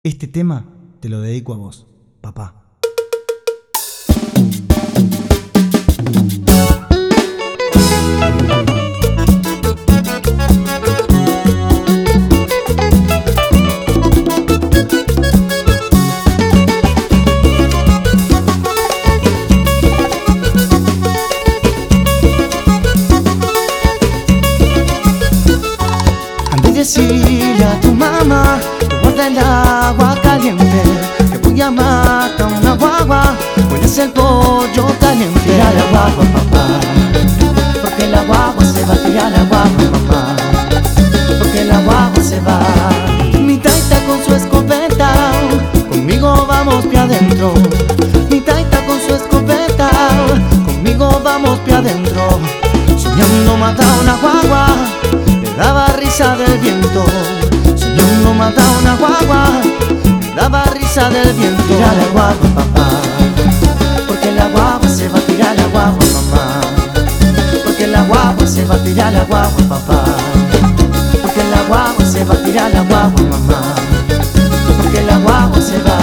Este tema te lo dedico a vos, papá. Decirle a tu mamá que guarda el agua caliente, que voy a matar una guagua, voy a hacer pollo caliente. Tira la guagua, papá, porque la guagua se va. Tira la guagua, papá, porque la guagua se va. Mi taita con su escopeta, conmigo vamos pie adentro. Mi taita con su escopeta, conmigo vamos pie adentro. Soñando matar una guagua, le daba risa del viento. Soñando matar una guagua, le daba risa del viento. Tira la guagua, papá, porque la guagua se va. Tira la guagua, mamá, porque la guagua se va. Tira la guagua, papá, porque la guagua se va. Tira la guagua, mamá, porque la guagua se va.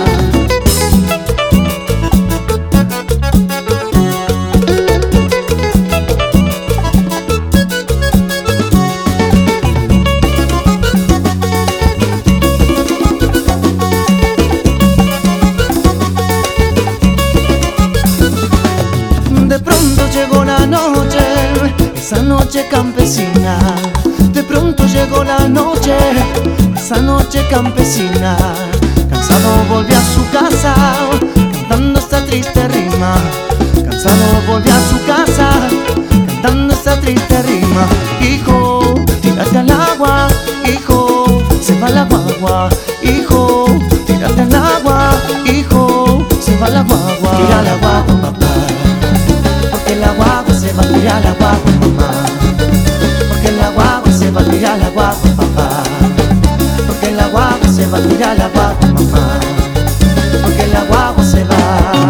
De pronto llegó la noche, esa noche campesina. De pronto llegó la noche, esa noche campesina. Cansado volvió a su casa, cantando esta triste rima. Cansado volvió a su casa, cantando esta triste rima. Hijo, tírate al agua, hijo, se va la guagua. Hijo, tírate al agua, hijo, se va la guagua. Tira la guagua, papá, porque la guagua se va. Tira la guagua, mamá, porque la guagua se va. Tira la guagua, papá, porque la guagua se va. Tira la guagua, mamá, porque la guagua se va.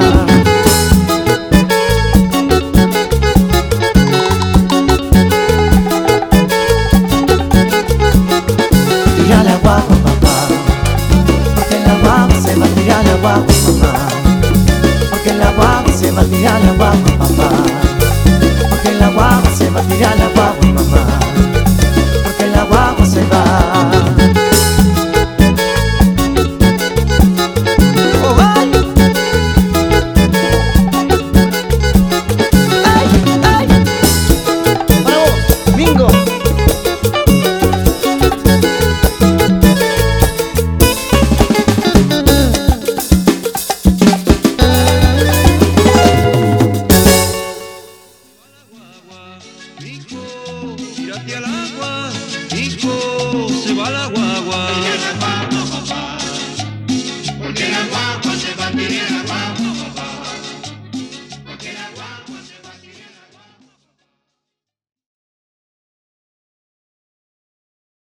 Tira la guagua, papá, porque la guagua se va. Tira la guagua, mamá, porque la guagua se va. Tira la guagua, papá, porque la guagua se va. Tira la guagua, mamá, porque la guagua se va. Oh, ay. Ay, ay. Para vos, bingo. Hijo, tírate al agua, hijo, se va la guagua.